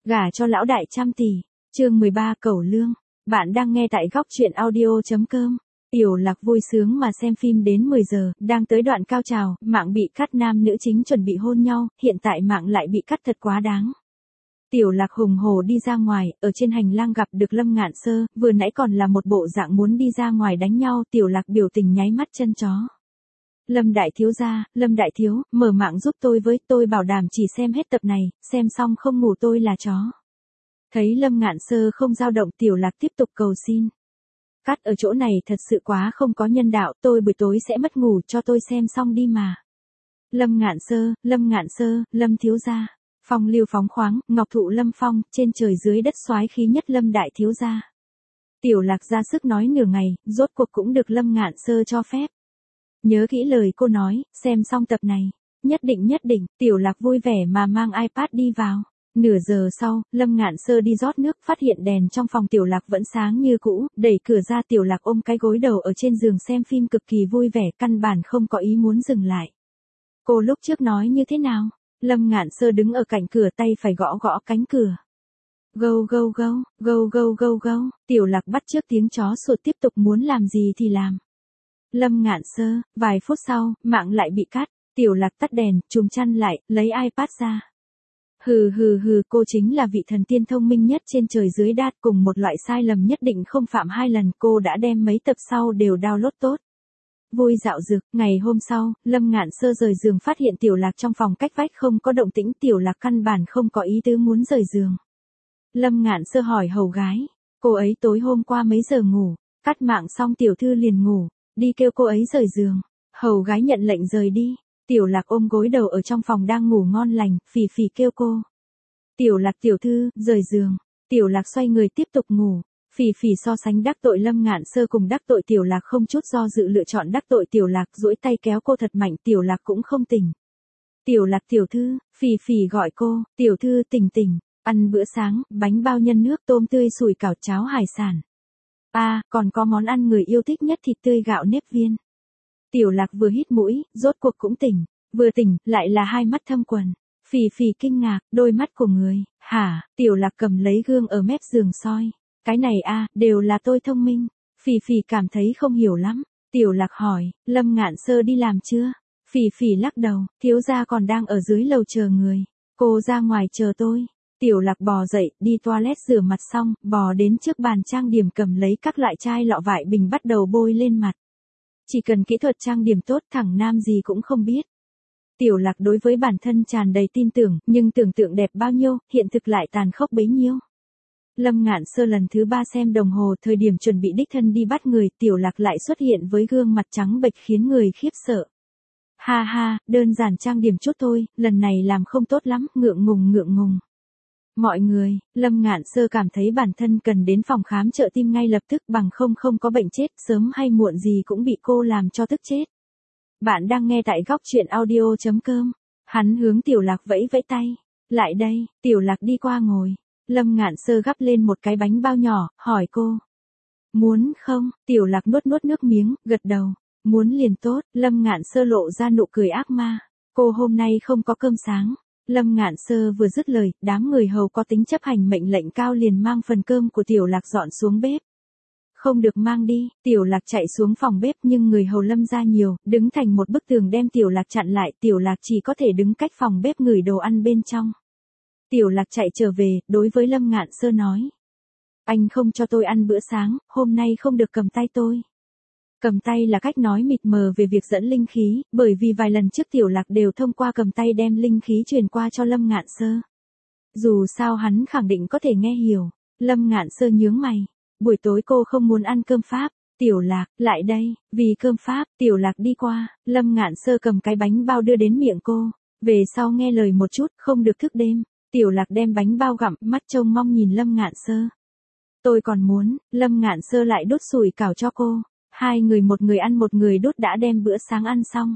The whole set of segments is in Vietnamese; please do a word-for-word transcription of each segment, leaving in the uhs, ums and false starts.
Gả cho lão đại trăm tỷ. Chương mười ba Cẩu Lương. Bạn đang nghe tại góc truyện audio.com. Tiểu Lạc vui sướng mà xem phim đến mười giờ, đang tới đoạn cao trào, mạng bị cắt, nam nữ chính chuẩn bị hôn nhau, hiện tại mạng lại bị cắt thật quá đáng. Tiểu Lạc hùng hổ đi ra ngoài, ở trên hành lang gặp được Lâm Ngạn Sơ, vừa nãy còn là một bộ dạng muốn đi ra ngoài đánh nhau, Tiểu Lạc biểu tình nháy mắt chân chó. Lâm đại thiếu gia, Lâm đại thiếu, mở mạng giúp tôi với, tôi bảo đảm chỉ xem hết tập này, xem xong không ngủ tôi là chó. Thấy Lâm Ngạn Sơ không dao động, Tiểu Lạc tiếp tục cầu xin. Cắt ở chỗ này thật sự quá không có nhân đạo, tôi buổi tối sẽ mất ngủ, cho tôi xem xong đi mà. Lâm Ngạn Sơ, Lâm Ngạn Sơ, Lâm thiếu gia. Phong lưu phóng khoáng, ngọc thụ lâm phong, trên trời dưới đất soái khí nhất Lâm đại thiếu gia. Tiểu Lạc ra sức nói nửa ngày, rốt cuộc cũng được Lâm Ngạn Sơ cho phép. Nhớ kỹ lời cô nói, xem xong tập này. Nhất định nhất định, Tiểu Lạc vui vẻ mà mang iPad đi vào. Nửa giờ sau, Lâm Ngạn Sơ đi rót nước, phát hiện đèn trong phòng Tiểu Lạc vẫn sáng như cũ, đẩy cửa ra, Tiểu Lạc ôm cái gối đầu ở trên giường xem phim cực kỳ vui vẻ, căn bản không có ý muốn dừng lại. Cô lúc trước nói như thế nào? Lâm Ngạn Sơ đứng ở cạnh cửa, tay phải gõ gõ cánh cửa. Gâu gâu gâu, gâu gâu gâu gâu, Tiểu Lạc bắt chước tiếng chó sủa tiếp tục muốn làm gì thì làm. Lâm Ngạn Sơ, vài phút sau, mạng lại bị cắt, Tiểu Lạc tắt đèn, chùm chăn lại, lấy iPad ra. Hừ hừ hừ, cô chính là vị thần tiên thông minh nhất trên trời dưới đất, cùng một loại sai lầm nhất định không phạm hai lần, cô đã đem mấy tập sau đều download tốt. Vui dạo dực, ngày hôm sau, Lâm Ngạn Sơ rời giường phát hiện Tiểu Lạc trong phòng cách vách không có động tĩnh, Tiểu Lạc căn bản không có ý tứ muốn rời giường. Lâm Ngạn Sơ hỏi hầu gái, cô ấy tối hôm qua mấy giờ ngủ? Cắt mạng xong tiểu thư liền ngủ, đi kêu cô ấy rời giường. Hầu gái nhận lệnh rời đi. Tiểu Lạc ôm gối đầu ở trong phòng đang ngủ ngon lành, phì phì kêu cô. Tiểu Lạc tiểu thư, rời giường. Tiểu Lạc xoay người tiếp tục ngủ. Phì phì so sánh đắc tội Lâm Ngạn Sơ cùng đắc tội Tiểu Lạc không chút do dự lựa chọn đắc tội Tiểu Lạc, duỗi tay kéo cô thật mạnh, Tiểu Lạc cũng không tỉnh. Tiểu Lạc tiểu thư, phì phì gọi cô, tiểu thư tỉnh tỉnh, ăn bữa sáng, bánh bao nhân nước, tôm tươi, sủi cảo, cháo hải sản. À, còn có món ăn người yêu thích nhất, thịt tươi gạo nếp viên. Tiểu Lạc vừa hít mũi, rốt cuộc cũng tỉnh, vừa tỉnh, lại là hai mắt thâm quầng. Phì phì kinh ngạc, đôi mắt của người, hả? Tiểu Lạc cầm lấy gương ở mép giường soi. Cái này a, à, đều là tôi thông minh. Phì phì cảm thấy không hiểu lắm. Tiểu Lạc hỏi, Lâm Ngạn Sơ đi làm chưa? Phì phì lắc đầu, thiếu gia còn đang ở dưới lầu chờ người. Cô ra ngoài chờ tôi. Tiểu Lạc bò dậy, đi toilet rửa mặt xong, bò đến trước bàn trang điểm cầm lấy các loại chai lọ vải bình bắt đầu bôi lên mặt. Chỉ cần kỹ thuật trang điểm tốt, thằng nam gì cũng không biết. Tiểu Lạc đối với bản thân tràn đầy tin tưởng, nhưng tưởng tượng đẹp bao nhiêu, hiện thực lại tàn khốc bấy nhiêu. Lâm Ngạn Sơ lần thứ ba xem đồng hồ, thời điểm chuẩn bị đích thân đi bắt người, Tiểu Lạc lại xuất hiện với gương mặt trắng bệch khiến người khiếp sợ. Ha ha, đơn giản trang điểm chút thôi, lần này làm không tốt lắm, ngượng ngùng ngượng ngùng. Mọi người, Lâm Ngạn Sơ cảm thấy bản thân cần đến phòng khám trợ tim ngay lập tức, bằng không không có bệnh chết, sớm hay muộn gì cũng bị cô làm cho tức chết. Bạn đang nghe tại góc truyện audio.com. Hắn hướng Tiểu Lạc vẫy vẫy tay. Lại đây, Tiểu Lạc đi qua ngồi. Lâm Ngạn Sơ gắp lên một cái bánh bao nhỏ, hỏi cô. Muốn không? Tiểu Lạc nuốt nuốt nước miếng, gật đầu. Muốn liền tốt. Lâm Ngạn Sơ lộ ra nụ cười ác ma. Cô hôm nay không có cơm sáng. Lâm Ngạn Sơ vừa dứt lời, đám người hầu có tính chấp hành mệnh lệnh cao liền mang phần cơm của Tiểu Lạc dọn xuống bếp. Không được mang đi, Tiểu Lạc chạy xuống phòng bếp nhưng người hầu Lâm ra nhiều, đứng thành một bức tường đem Tiểu Lạc chặn lại, Tiểu Lạc chỉ có thể đứng cách phòng bếp ngửi đồ ăn bên trong. Tiểu Lạc chạy trở về, đối với Lâm Ngạn Sơ nói. Anh không cho tôi ăn bữa sáng, hôm nay không được cầm tay tôi. Cầm tay là cách nói mịt mờ về việc dẫn linh khí, bởi vì vài lần trước Tiểu Lạc đều thông qua cầm tay đem linh khí truyền qua cho Lâm Ngạn Sơ. Dù sao hắn khẳng định có thể nghe hiểu. Lâm Ngạn Sơ nhướng mày. Buổi tối cô không muốn ăn cơm Pháp. Tiểu Lạc, lại đây, vì cơm Pháp. Tiểu Lạc đi qua, Lâm Ngạn Sơ cầm cái bánh bao đưa đến miệng cô. Về sau nghe lời một chút, không được thức đêm. Tiểu Lạc đem bánh bao gặm, mắt trông mong nhìn Lâm Ngạn Sơ. Tôi còn muốn, Lâm Ngạn Sơ lại đút sủi cảo cho cô. Hai người một người ăn một người đút đã đem bữa sáng ăn xong.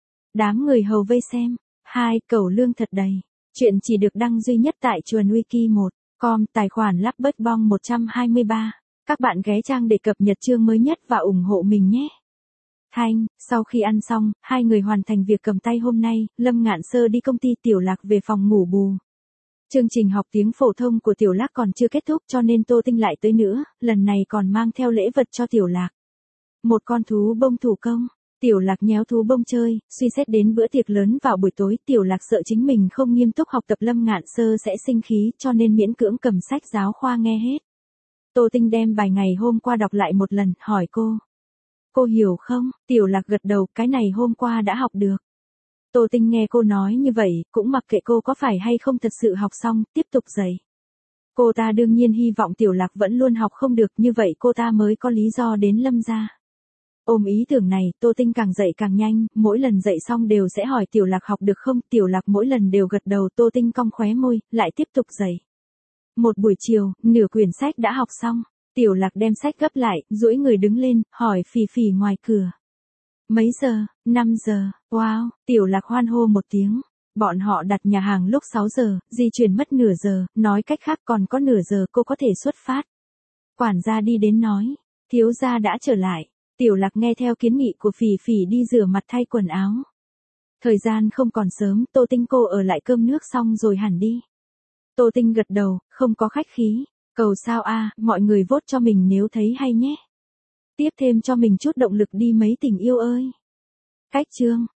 Đám người hầu vây xem. Hai, Cẩu Lương thật đầy. Chuyện chỉ được đăng duy nhất tại chuồn wiki một com, tài khoản lắp bớt bong một trăm hai mươi ba. Các bạn ghé trang để cập nhật chương mới nhất và ủng hộ mình nhé. Thanh, sau khi ăn xong, hai người hoàn thành việc cầm tay hôm nay, Lâm Ngạn Sơ đi công ty, Tiểu Lạc về phòng ngủ bù. Chương trình học tiếng phổ thông của Tiểu Lạc còn chưa kết thúc cho nên Tô Tinh lại tới nữa, lần này còn mang theo lễ vật cho Tiểu Lạc. Một con thú bông thủ công. Tiểu Lạc nhéo thú bông chơi, suy xét đến bữa tiệc lớn vào buổi tối, Tiểu Lạc sợ chính mình không nghiêm túc học tập Lâm Ngạn Sơ sẽ sinh khí cho nên miễn cưỡng cầm sách giáo khoa nghe hết. Tô Tinh đem bài ngày hôm qua đọc lại một lần, hỏi cô. Cô hiểu không? Tiểu Lạc gật đầu, cái này hôm qua đã học được. Tô Tinh nghe cô nói như vậy, cũng mặc kệ cô có phải hay không thật sự học xong, tiếp tục dạy. Cô ta đương nhiên hy vọng Tiểu Lạc vẫn luôn học không được, như vậy cô ta mới có lý do đến Lâm gia. Ôm ý tưởng này, Tô Tinh càng dạy càng nhanh, mỗi lần dạy xong đều sẽ hỏi Tiểu Lạc học được không, Tiểu Lạc mỗi lần đều gật đầu, Tô Tinh cong khóe môi, lại tiếp tục dạy. Một buổi chiều, nửa quyển sách đã học xong, Tiểu Lạc đem sách gấp lại, duỗi người đứng lên, hỏi Phỉ Phỉ ngoài cửa. Mấy giờ? năm giờ, wow, Tiểu Lạc hoan hô một tiếng. Bọn họ đặt nhà hàng lúc sáu giờ, di chuyển mất nửa giờ, nói cách khác còn có nửa giờ cô có thể xuất phát. Quản gia đi đến nói, thiếu gia đã trở lại. Tiểu Lạc nghe theo kiến nghị của Phỉ Phỉ đi rửa mặt thay quần áo. Thời gian không còn sớm, Tô Tinh cô ở lại cơm nước xong rồi hẳn đi. Tô Tinh gật đầu, không có khách khí. Cầu sao a, mọi người vote cho mình nếu thấy hay nhé. Tiếp thêm cho mình chút động lực đi mấy tình yêu ơi. Cách chương.